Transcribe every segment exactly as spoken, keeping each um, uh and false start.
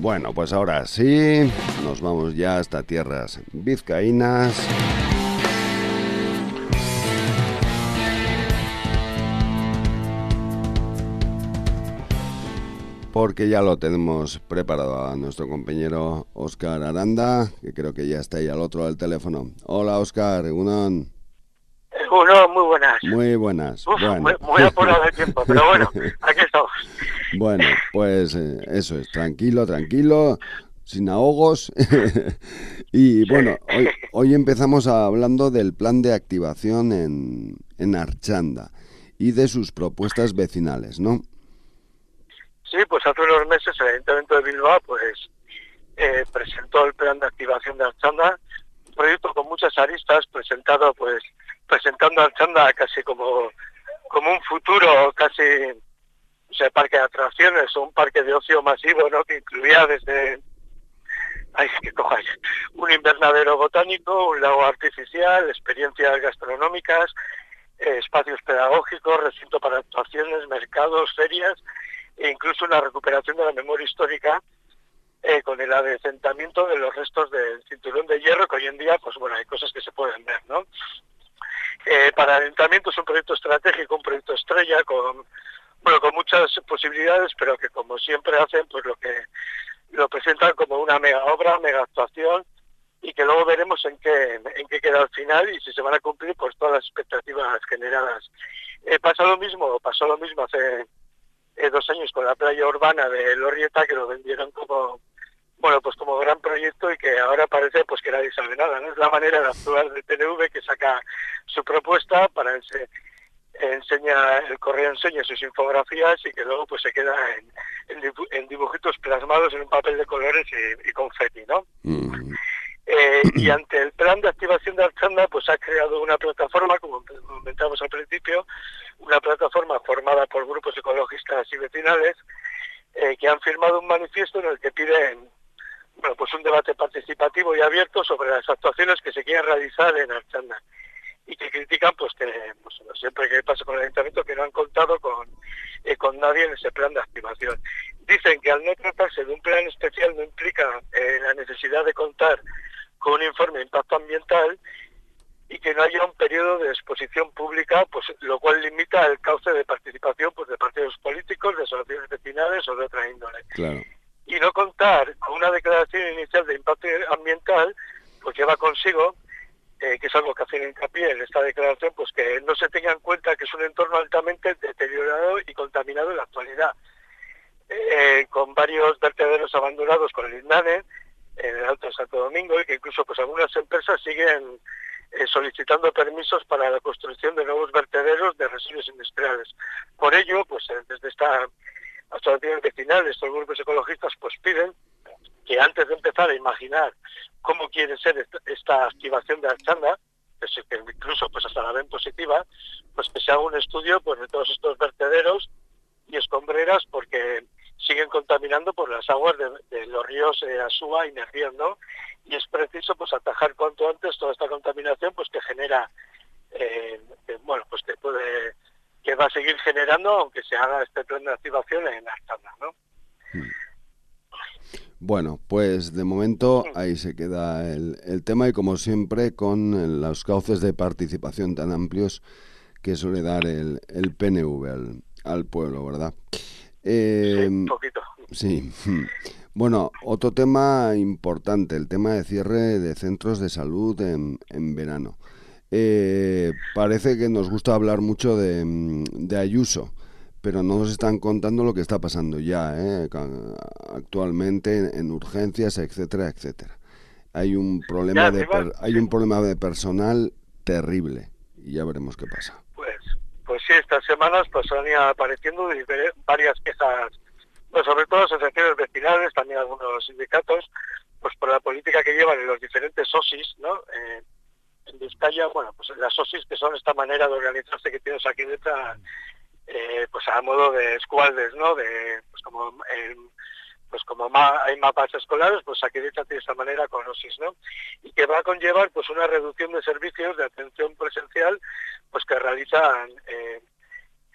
Bueno, pues ahora sí, nos vamos ya hasta tierras vizcaínas. Porque ya lo tenemos preparado a nuestro compañero Óscar Aranda, que creo que ya está ahí al otro del teléfono. Hola, Óscar, Egunon. Uno, muy buenas. Muy buenas. Uf, bueno. muy, muy apurado el tiempo, pero bueno, aquí estamos. Bueno, pues eh, eso es, tranquilo, tranquilo, sin ahogos. Y Sí. bueno, hoy, hoy empezamos hablando del plan de activación en, en Archanda y de sus propuestas vecinales, ¿no? Sí, pues hace unos meses el Ayuntamiento de Bilbao pues eh, presentó el plan de activación de Archanda, un proyecto con muchas aristas, presentado pues presentando a Archanda casi como, como un futuro, casi o sea, parque de atracciones o un parque de ocio masivo, ¿no? Que incluía desde ay, que cojáis, un invernadero botánico, un lago artificial, experiencias gastronómicas, eh, espacios pedagógicos, recinto para actuaciones, mercados, ferias e incluso una recuperación de la memoria histórica eh, con el adecentamiento de los restos del cinturón de hierro, que hoy en día, pues bueno, hay cosas que se pueden ver, ¿no? Eh, para el Ayuntamiento es un proyecto estratégico, un proyecto estrella, con bueno, con muchas posibilidades, pero que como siempre hacen, pues lo que lo presentan como una mega obra, mega actuación, y que luego veremos en qué en qué queda al final y si se van a cumplir pues todas las expectativas generadas. Eh, pasa lo mismo, pasó lo mismo hace eh, dos años con la playa urbana de Lorrieta, que lo vendieron como bueno pues como gran proyecto y que ahora parece pues que nadie sabe nada, ¿no? Es la manera de actuar del P N V, que saca su propuesta para ese enseña el correo enseña sus infografías y que luego pues se queda en, en, dibu en dibujitos plasmados en un papel de colores y, y confeti, ¿no? Mm. Eh, y ante el plan de activación de Archanda pues ha creado una plataforma, como comentamos al principio, una plataforma formada por grupos ecologistas y vecinales eh, que han firmado un manifiesto en el que piden bueno pues un debate participativo y abierto sobre las actuaciones que se quieren realizar en Archanda, y que critican pues que pues, siempre que pasa con el Ayuntamiento que no han contado con, eh, con nadie en ese plan de activación. Dicen que al no tratarse de un plan especial no implica eh, la necesidad de contar con un informe de impacto ambiental y que no haya un periodo de exposición pública, pues lo cual limita el cauce de participación pues de partidos políticos, de asociaciones vecinales o de otra índole. Claro. Y no contar con una declaración inicial de impacto ambiental pues lleva consigo Eh, que es algo que hacen hincapié en esta declaración, pues que no se tenga en cuenta que es un entorno altamente deteriorado y contaminado en la actualidad, eh, con varios vertederos abandonados con el INANE en el Alto de Santo Domingo, y que incluso pues algunas empresas siguen eh, solicitando permisos para la construcción de nuevos vertederos de residuos industriales. Por ello, pues eh, desde esta asociación vecinal, estos grupos ecologistas pues piden que antes de empezar a imaginar cómo quiere ser esta, esta activación de Archanda, que incluso pues hasta la ven positiva, pues que se haga un estudio pues de todos estos vertederos y escombreras, porque siguen contaminando por las aguas de, de los ríos eh, Asúa y Nervión, ¿no? Y es preciso pues atajar cuanto antes toda esta contaminación pues que genera, eh, que, bueno, pues que puede, que va a seguir generando aunque se haga este plan de activación en Archanda, ¿no? Mm. Bueno, pues de momento ahí se queda el, el tema, y como siempre con los cauces de participación tan amplios que suele dar el, el P N V al, al pueblo, ¿verdad? Eh, sí, un poquito. Sí. Bueno, otro tema importante, el tema de cierre de centros de salud en, en verano. Eh, parece que nos gusta hablar mucho de, de Ayuso, pero no nos están contando lo que está pasando ya, ¿eh? Actualmente en, en urgencias, etcétera, etcétera. Hay un problema Ya, de per, hay sí. un problema de personal terrible y ya veremos qué pasa. Pues, pues sí, estas semanas pues han ido apareciendo varias quejas, pues sobre todo asociaciones vecinales, también algunos sindicatos, pues por la política que llevan en los diferentes O S I S, ¿no? Eh, en Vizcaya, bueno, pues las O S I S, que son esta manera de organizarse que tienes aquí detrás, eh, pues a modo de escualdes, ¿no? De, pues como eh, pues como ma hay mapas escolares, pues aquí detrás tiene esta manera con O S I S, ¿no? Y que va a conllevar pues una reducción de servicios de atención presencial, pues que realizan eh,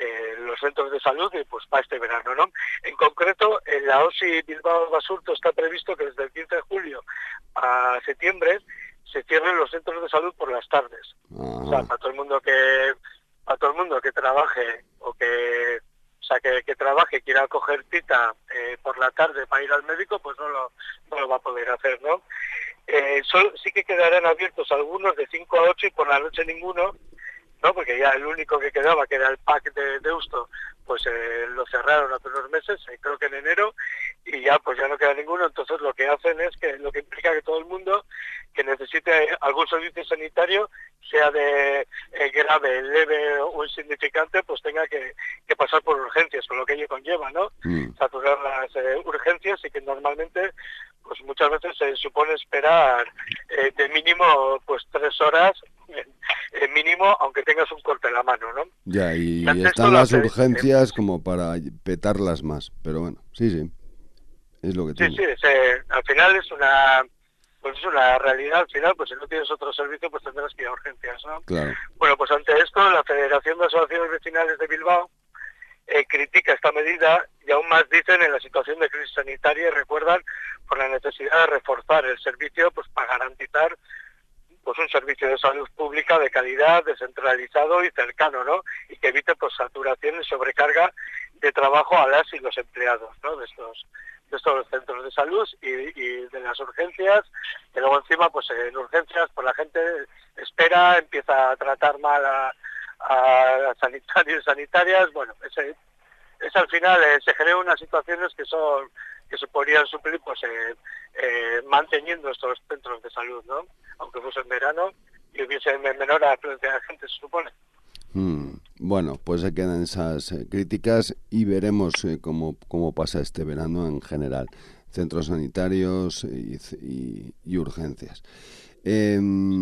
eh, los centros de salud y pues para este verano, ¿no? En concreto, en la O S I Bilbao Basurto está previsto que desde el quince de julio a septiembre se cierren los centros de salud por las tardes. Uh-huh. O sea, para todo el mundo que para todo el mundo que trabaje o que o sea que, que trabaje y quiera coger cita eh, por la tarde para ir al médico, pues no lo no lo va a poder hacer, ¿no? Eh, solo, sí que quedarán abiertos algunos de cinco a ocho y por la noche ninguno, ¿no? Porque ya el único que quedaba, que era el P A C de Deusto, pues eh, lo cerraron hace unos meses, eh, creo que en enero, y ya pues ya no queda ninguno. Entonces lo que hacen es que lo que implica que todo el mundo que necesite algún servicio sanitario, sea de eh, grave, leve o insignificante, pues tenga que, que pasar por urgencias, con lo que ello conlleva, ¿no? Mm. Saturar las eh, urgencias, y que normalmente pues muchas veces se supone esperar eh, de mínimo pues tres horas eh, mínimo, aunque tengas un corte en la mano, ¿no? Ya, y, y están las urgencias eh, como para petarlas más, pero bueno, sí, sí, es lo que tiene. Sí, sí, es, eh, al final es una pues es una realidad. Al final, pues si no tienes otro servicio, pues tendrás que ir a urgencias, ¿no? Claro. Bueno, pues ante esto, la Federación de Asociaciones Vecinales de Bilbao eh, critica esta medida, y aún más dicen en la situación de crisis sanitaria, y recuerdan por la necesidad de reforzar el servicio pues para garantizar pues un servicio de salud pública de calidad, descentralizado y cercano, ¿no? Y que evite pues saturación y sobrecarga de trabajo a las y los empleados, ¿no? De estos de estos centros de salud y, y de las urgencias, que luego encima pues en urgencias pues la gente espera, empieza a tratar mal a, a sanitarios y sanitarias. Bueno, ese es al final eh, se generan unas situaciones que son que se podrían suplir pues eh, eh, manteniendo estos centros de salud, ¿no? Aunque fuese en verano y hubiese menor afluencia de gente, se supone. Mm, bueno, pues se quedan esas eh, críticas y veremos eh, cómo, cómo pasa este verano en general. Centros sanitarios y, y, y urgencias. Eh,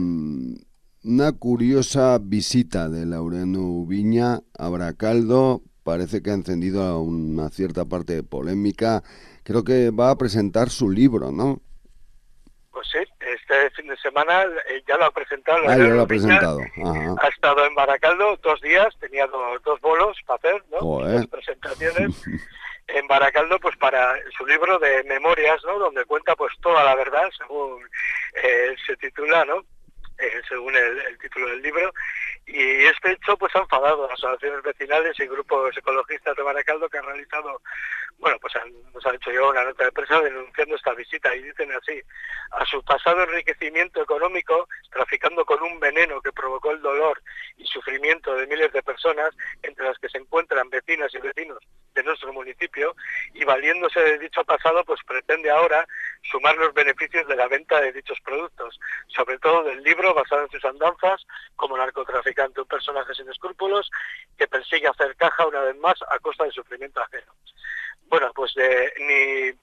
una curiosa visita de Laureano Ubiña a Baracaldo. Parece que ha encendido una cierta parte de polémica. Creo que va a presentar su libro, ¿no? Pues sí, este fin de semana eh, ya lo ha presentado. Ah, ya lo ha presentado. Ajá. Ha estado en Baracaldo dos días, tenía dos, dos bolos para hacer, ¿no? Joder. Dos presentaciones en Baracaldo, pues para su libro de memorias, ¿no? Donde cuenta pues toda la verdad, según eh, se titula, ¿no? Eh, según el, el título del libro. Y este hecho pues ha enfadado a las asociaciones vecinales y grupos ecologistas de Baracaldo, que han realizado, bueno, pues han, nos han hecho yo una nota de prensa denunciando esta visita, y dicen así: a su pasado enriquecimiento económico, traficando con un veneno que provocó el dolor y sufrimiento de miles de personas, entre las que se encuentran vecinas y vecinos de nuestro municipio, y valiéndose de dicho pasado, pues pretende ahora sumar los beneficios de la venta de dichos productos, sobre todo del libro basado en sus andanzas como narcotraficante, un personaje sin escrúpulos que persigue hacer caja una vez más a costa del sufrimiento ajeno. Bueno, pues eh, ni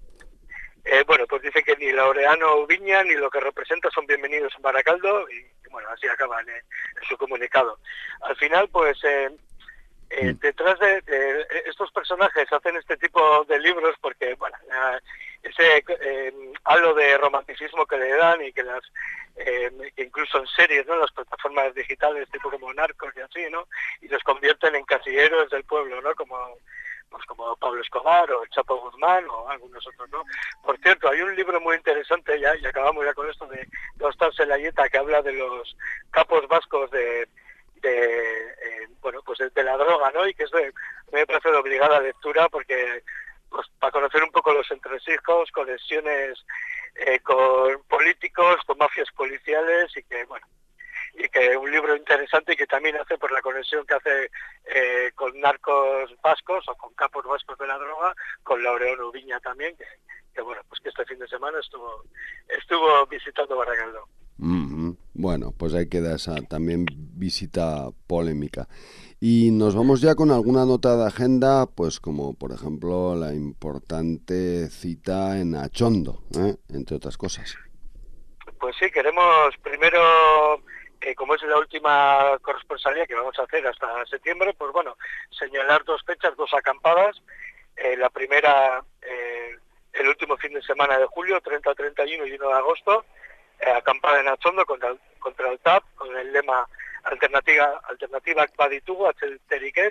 eh, bueno, pues dice que ni Laureano Ubiña ni lo que representa son bienvenidos en Baracaldo, y, y bueno, así acaban eh, en su comunicado. Al final, pues eh, Eh, detrás de, de estos personajes hacen este tipo de libros porque, bueno, eh, ese eh, halo de romanticismo que le dan, y que las eh, que incluso en series, ¿no? Las plataformas digitales tipo como Narcos y así, ¿no? Y los convierten en casi héroes del pueblo, ¿no? Como pues como Pablo Escobar o el Chapo Guzmán o algunos otros, ¿no? Por cierto, hay un libro muy interesante, ya y acabamos ya con esto, de Ostar Selayeta, que habla de los capos vascos de de eh, bueno pues de la droga, ¿no? Y que es de, me parece de obligada lectura, porque pues para conocer un poco los entresijos, conexiones eh, con políticos, con mafias policiales, y que bueno y que un libro interesante, y que también hace por la conexión que hace eh, con narcos vascos o con capos vascos de la droga, con Laureano Ubiña también, que, que bueno pues que este fin de semana estuvo estuvo visitando Baracaldo. Mm-hmm. Bueno, pues ahí queda esa también visita polémica. Y nos vamos ya con alguna nota de agenda, pues como por ejemplo la importante cita en Achondo, ¿eh? Entre otras cosas. Pues sí, queremos primero, eh, como es la última corresponsalía que vamos a hacer hasta septiembre, pues bueno, señalar dos fechas, dos acampadas. Eh, la primera, eh, el último fin de semana de julio, treinta, treinta y uno y uno de agosto, eh, acampada en Achondo contra el, contra el T A P, con el lema alternativa alternativa baditugu, atzelterikez,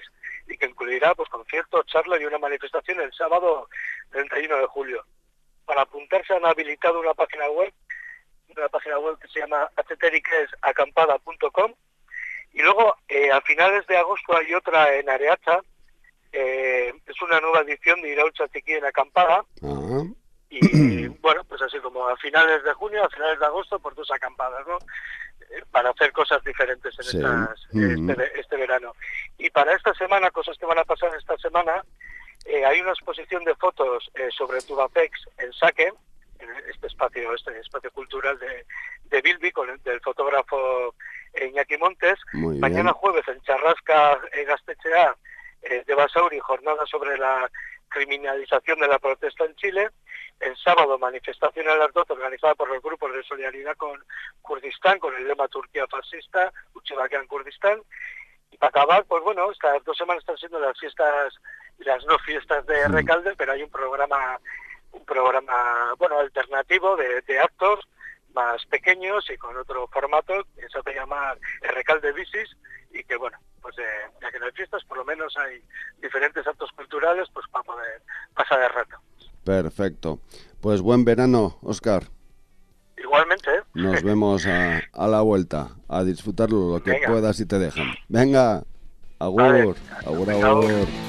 y que incluirá pues conciertos, charlas y una manifestación el sábado treinta y uno de julio. Para apuntarse han habilitado una página web, una página web que se llama acampada punto com, y luego eh, a finales de agosto hay otra en Areacha. Eh, es una nueva edición de Iraultza Txiki en Acampada. Uh-huh. Y bueno, pues así como a finales de junio, a finales de agosto, por dos acampadas, ¿no? Eh, para hacer cosas diferentes en Sí. estas, Uh-huh. este, este verano. Y para esta semana, cosas que van a pasar esta semana, eh, hay una exposición de fotos eh, sobre Tubacex en Saque, en este espacio, este espacio cultural de, de Bilbi, con el, del fotógrafo Iñaki Montes. Muy Mañana bien. jueves en Charrasca, eh, Gaztetxea, eh, de Basauri, jornada sobre la criminalización de la protesta en Chile. El sábado, manifestación en las doce organizada por los grupos de solidaridad con Kurdistán, con el lema Turquía fascista, Uchibakian Kurdistán. Y para acabar, pues bueno, estas dos semanas están siendo las fiestas y las no fiestas de Mm. Recalde, pero hay un programa, un programa, bueno, alternativo de, de actos más pequeños y con otro formato que se hace llamar Recalde Bicis, y que bueno, pues eh, ya que no hay fiestas, por lo menos hay diferentes actos culturales pues para poder pasar el rato. Perfecto. Pues buen verano, Óscar. Igualmente, ¿eh? Nos vemos a, a la vuelta, a disfrutarlo lo que Venga. puedas y te dejan. Venga, agur, Vale. agur, Venga, agur. agur.